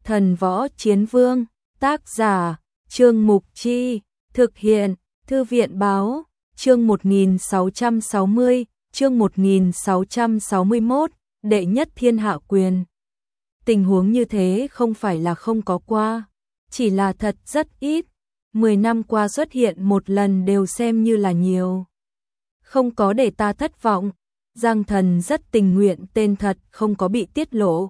Thần Võ Chiến Vương, tác giả, Trương Mục Chi, thực hiện, Thư viện Báo, chương 1660, chương 1661, đệ nhất thiên hạ quyền. Tình huống như thế không phải là không có qua, chỉ là thật rất ít, 10 năm qua xuất hiện một lần đều xem như là nhiều. Không có để ta thất vọng, Giang Thần rất tình nguyện tên thật không có bị tiết lộ.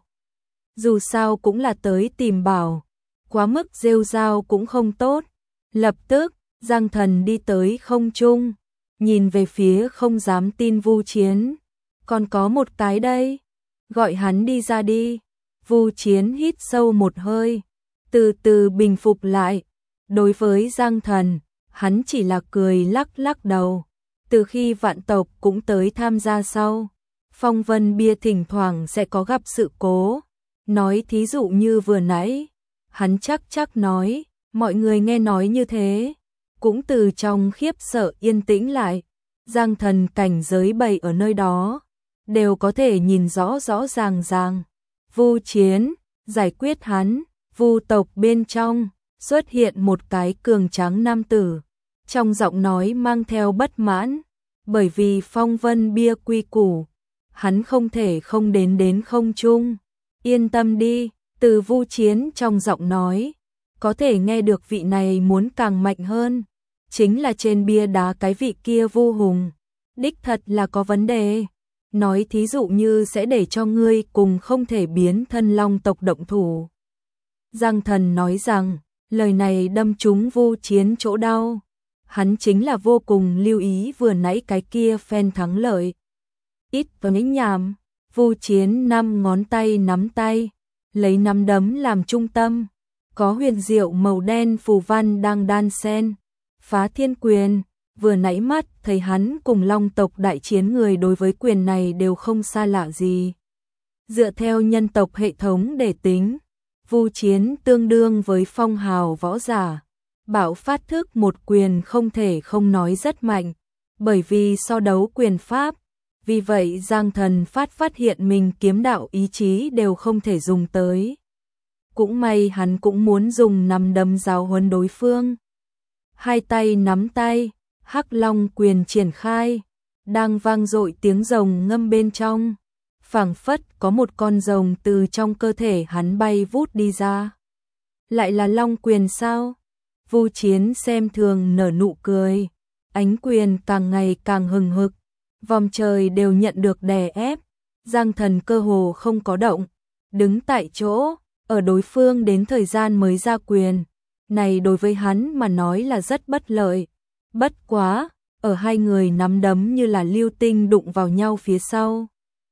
Dù sao cũng là tới tìm bảo, quá mức rêu rao cũng không tốt. Lập tức, Giang Thần đi tới không trung, nhìn về phía không dám tin Vu Chiến. Còn có một cái đây, gọi hắn đi ra đi. Vu Chiến hít sâu một hơi, từ từ bình phục lại. Đối với Giang Thần, hắn chỉ là cười lắc lắc đầu. Từ khi vạn tộc cũng tới tham gia sau, Phong Vân Bia thỉnh thoảng sẽ có gặp sự cố. Nói thí dụ như vừa nãy, hắn chắc nói, mọi người nghe nói như thế, cũng từ trong khiếp sợ yên tĩnh lại. Giang Thần cảnh giới bày ở nơi đó, đều có thể nhìn rõ ràng. Vu Chiến, giải quyết hắn, Vu tộc bên trong, xuất hiện một cái cường tráng nam tử. Trong giọng nói mang theo bất mãn, bởi vì Phong Vân Bia quy củ, hắn không thể không đến không trung. Yên tâm đi, từ Vu Chiến trong giọng nói, có thể nghe được vị này muốn càng mạnh hơn. Chính là trên bia đá cái vị kia Vu Hùng, đích thật là có vấn đề. Nói thí dụ như sẽ để cho ngươi cùng không thể biến thân long tộc động thủ. Giang Thần nói rằng, lời này đâm trúng Vu Chiến chỗ đau. Hắn chính là vô cùng lưu ý vừa nãy cái kia phen thắng lợi. Ít nói nhảm, Vu Chiến 5 ngón tay nắm tay, lấy nắm đấm làm trung tâm, có huyền diệu màu đen phù văn đang đan xen. Phá Thiên Quyền, vừa nãy mắt thấy hắn cùng long tộc đại chiến người đối với quyền này đều không xa lạ gì. Dựa theo nhân tộc hệ thống để tính, Vu Chiến tương đương với phong hào võ giả. Bạo phát thức một quyền không thể không nói rất mạnh, bởi vì so đấu quyền pháp. Vì vậy Giang Thần phát hiện mình kiếm đạo ý chí đều không thể dùng tới. Cũng may hắn cũng muốn dùng nắm đấm giáo huấn đối phương. Hai tay nắm tay, Hắc Long quyền triển khai, đang vang dội tiếng rồng ngâm bên trong. Phảng phất có một con rồng từ trong cơ thể hắn bay vút đi ra. Lại là Long quyền sao? Vu Chiến xem thường nở nụ cười, ánh quyền càng ngày càng hừng hực, vòm trời đều nhận được đè ép. Giang Thần cơ hồ không có động, đứng tại chỗ, ở đối phương đến thời gian mới ra quyền. Này đối với hắn mà nói là rất bất lợi. Bất quá, ở hai người nắm đấm như là lưu tinh đụng vào nhau phía sau.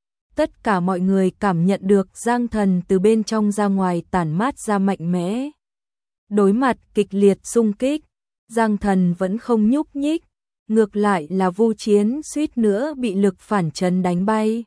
Tất cả mọi người cảm nhận được Giang Thần từ bên trong ra ngoài tản mát ra mạnh mẽ. Đối mặt kịch liệt xung kích, Giang Thần vẫn không nhúc nhích, ngược lại là Vu Chiến suýt nữa bị lực phản chấn đánh bay.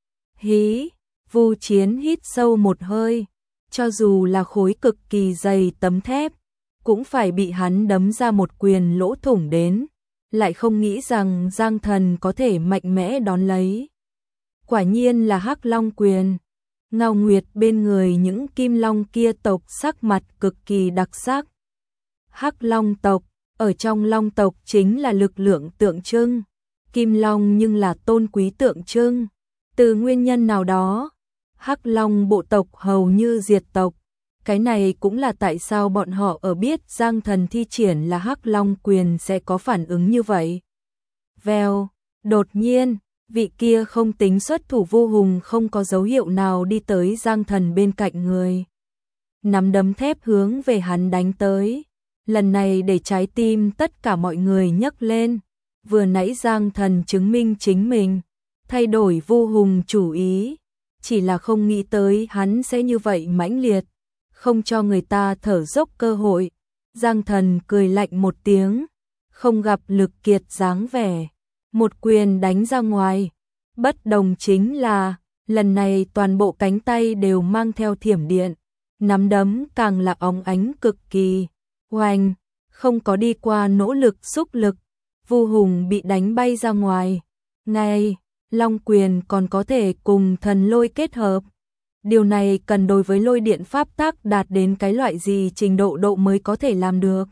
Hí, Vu Chiến hít sâu một hơi, cho dù là khối cực kỳ dày tấm thép, cũng phải bị hắn đấm ra một quyền lỗ thủng đến, lại không nghĩ rằng Giang Thần có thể mạnh mẽ đón lấy. Quả nhiên là Hắc Long quyền. Ngao Nguyệt bên người những kim long kia tộc sắc mặt cực kỳ đặc sắc. Hắc Long tộc, ở trong long tộc chính là lực lượng tượng trưng, kim long nhưng là tôn quý tượng trưng. Từ nguyên nhân nào đó, Hắc Long bộ tộc hầu như diệt tộc. Cái này cũng là tại sao bọn họ ở biết Giang Thần thi triển là Hắc Long quyền sẽ có phản ứng như vậy. Vèo, đột nhiên, vị kia không tính xuất thủ Vu Hùng không có dấu hiệu nào đi tới Giang Thần bên cạnh người. Nắm đấm thép hướng về hắn đánh tới. Lần này để trái tim tất cả mọi người nhấc lên. Vừa nãy Giang Thần chứng minh chính mình, thay đổi Vu Hùng chủ ý. Chỉ là không nghĩ tới hắn sẽ như vậy mãnh liệt, không cho người ta thở dốc cơ hội. Giang Thần cười lạnh một tiếng, không gặp lực kiệt dáng vẻ. Một quyền đánh ra ngoài, bất đồng chính là, lần này toàn bộ cánh tay đều mang theo thiểm điện, nắm đấm càng là óng ánh cực kỳ, oanh, không có đi qua nỗ lực xúc lực, Vu Hùng bị đánh bay ra ngoài. Ngay, Long quyền còn có thể cùng thần lôi kết hợp, Điều này cần đối với lôi điện pháp tắc đạt đến cái loại gì trình độ mới có thể làm được.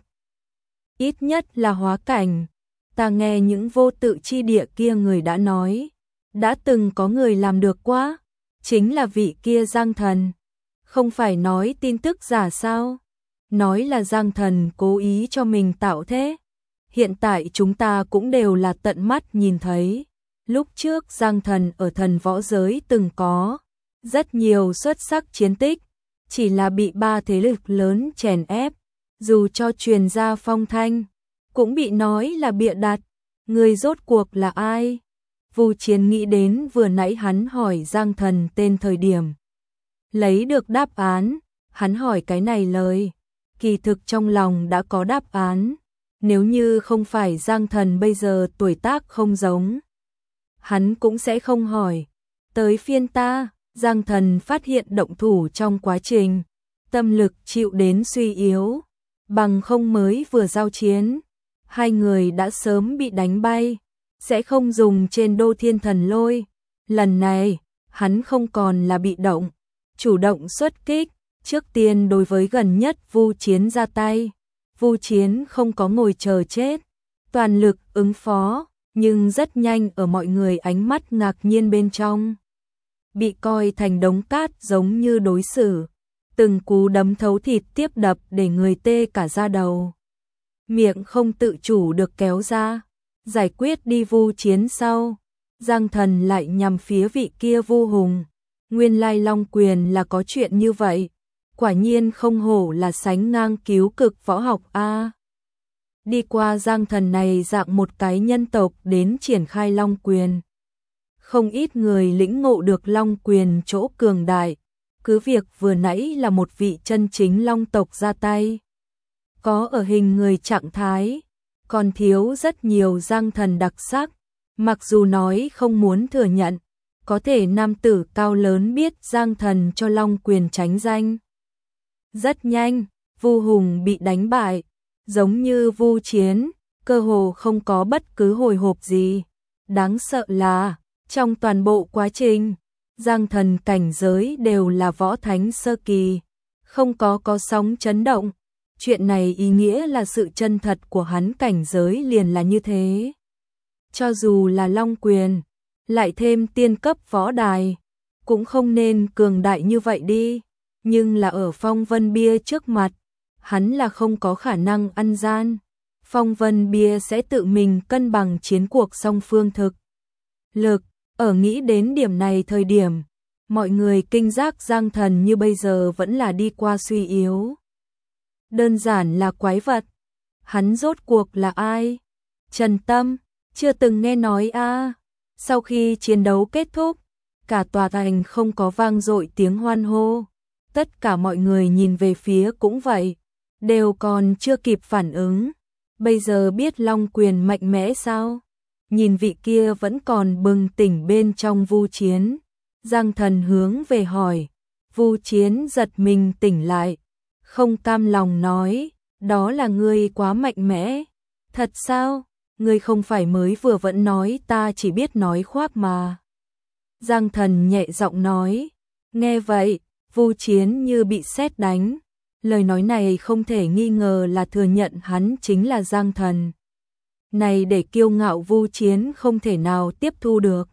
Ít nhất là hóa cảnh. Ta nghe những vô tự chi địa kia người đã nói, đã từng có người làm được quá, chính là vị kia Giang Thần. Không phải nói tin tức giả sao? Nói là Giang Thần cố ý cho mình tạo thế. Hiện tại chúng ta cũng đều là tận mắt nhìn thấy. Lúc trước Giang Thần ở thần võ giới từng có rất nhiều xuất sắc chiến tích, chỉ là bị 3 thế lực lớn chèn ép, dù cho truyền ra phong thanh, cũng bị nói là bịa đặt. Người rốt cuộc là ai? Vu Chiến nghĩ đến vừa nãy hắn hỏi Giang Thần tên thời điểm. Lấy được đáp án, hắn hỏi cái này lời, kỳ thực trong lòng đã có đáp án. Nếu như không phải Giang Thần bây giờ tuổi tác không giống, hắn cũng sẽ không hỏi. Tới phiên ta, Giang Thần phát hiện động thủ trong quá trình, tâm lực chịu đến suy yếu, bằng không mới vừa giao chiến, hai người đã sớm bị đánh bay, sẽ không dùng trên Đô Thiên Thần Lôi. Lần này, hắn không còn là bị động, chủ động xuất kích, trước tiên đối với gần nhất Vu Chiến ra tay. Vu Chiến không có ngồi chờ chết, toàn lực ứng phó, nhưng rất nhanh ở mọi người ánh mắt ngạc nhiên bên trong, bị coi thành đống cát giống như đối xử, từng cú đấm thấu thịt tiếp đập để người tê cả da đầu. Miệng không tự chủ được kéo ra, giải quyết đi Vu Chiến sau, Giang Thần lại nhằm phía vị kia Vu Hùng. Nguyên lai Long Quyền là có chuyện như vậy, quả nhiên không hổ là sánh ngang cứu cực võ học a. Đi qua Giang Thần này dạng một cái nhân tộc đến triển khai Long Quyền. Không ít người lĩnh ngộ được Long Quyền chỗ cường đại, cứ việc vừa nãy là một vị chân chính Long tộc ra tay. Có ở hình người trạng thái, còn thiếu rất nhiều Giang Thần đặc sắc, mặc dù nói không muốn thừa nhận, có thể nam tử cao lớn biết Giang Thần cho Long Quyền tránh danh. Rất nhanh, Vu Hùng bị đánh bại, giống như Vu Chiến, cơ hồ không có bất cứ hồi hộp gì. Đáng sợ là, trong toàn bộ quá trình, Giang Thần cảnh giới đều là võ thánh sơ kỳ, không có sóng chấn động. Chuyện này ý nghĩa là sự chân thật của hắn cảnh giới liền là như thế. Cho dù là Long Quyền, lại thêm tiên cấp võ đài, cũng không nên cường đại như vậy đi. Nhưng là ở Phong Vân Bia trước mặt, hắn là không có khả năng ăn gian. Phong Vân Bia sẽ tự mình cân bằng chiến cuộc song phương thực lực. Ở nghĩ đến điểm này thời điểm, mọi người kinh giác Giang Thần như bây giờ vẫn là đi qua suy yếu. Đơn giản là quái vật. Hắn rốt cuộc là ai? Trần Tâm, chưa từng nghe nói a. Sau khi chiến đấu kết thúc, cả tòa thành không có vang dội tiếng hoan hô. Tất cả mọi người nhìn về phía cũng vậy, đều còn chưa kịp phản ứng. Bây giờ biết Long Quyền mạnh mẽ sao? Nhìn vị kia vẫn còn bừng tỉnh bên trong Vu Chiến. Giang Thần hướng về hỏi. Vu Chiến giật mình tỉnh lại, không cam lòng nói, đó là ngươi quá mạnh mẽ. Thật sao? Ngươi không phải mới vừa vẫn nói ta chỉ biết nói khoác mà. Giang Thần nhẹ giọng nói. Nghe vậy, Vu Chiến như bị sét đánh. Lời nói này không thể nghi ngờ là thừa nhận hắn chính là Giang Thần. Này để kiêu ngạo Vu Chiến không thể nào tiếp thu được.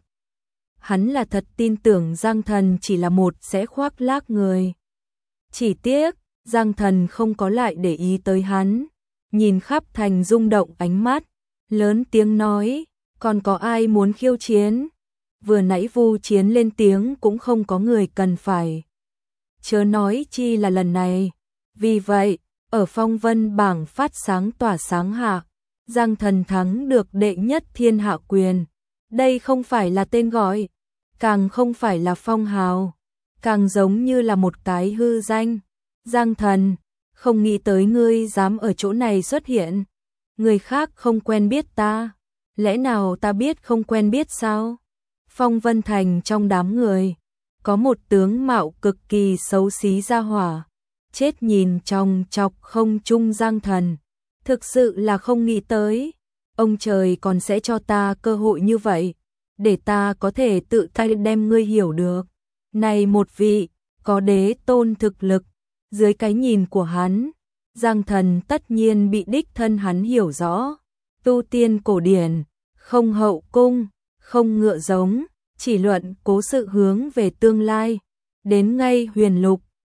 Hắn là thật tin tưởng Giang Thần chỉ là một sẽ khoác lác người. Chỉ tiếc, Giang Thần không có lại để ý tới hắn. Nhìn khắp thành rung động ánh mắt, lớn tiếng nói, còn có ai muốn khiêu chiến? Vừa nãy Vu Chiến lên tiếng cũng không có người cần phải. Chớ nói chi là lần này. Vì vậy, ở Phong Vân bảng phát sáng tỏa sáng hạ, Giang Thần thắng được đệ nhất thiên hạ quyền. Đây không phải là tên gọi, càng không phải là phong hào, càng giống như là một cái hư danh. Giang Thần, không nghĩ tới ngươi dám ở chỗ này xuất hiện. Người khác không quen biết ta, lẽ nào ta biết không quen biết sao? Phong Vân Thành trong đám người, có một tướng mạo cực kỳ xấu xí ra hỏa, chết nhìn chòng chọc không trung Giang Thần. Thực sự là không nghĩ tới, ông trời còn sẽ cho ta cơ hội như vậy, để ta có thể tự tay đem ngươi hiểu được. Này một vị, có đế tôn thực lực, dưới cái nhìn của hắn, Giang Thần tất nhiên bị đích thân hắn hiểu rõ. Tu tiên cổ điển, không hậu cung, không ngựa giống, chỉ luận cố sự hướng về tương lai. Đến ngay huyền lục,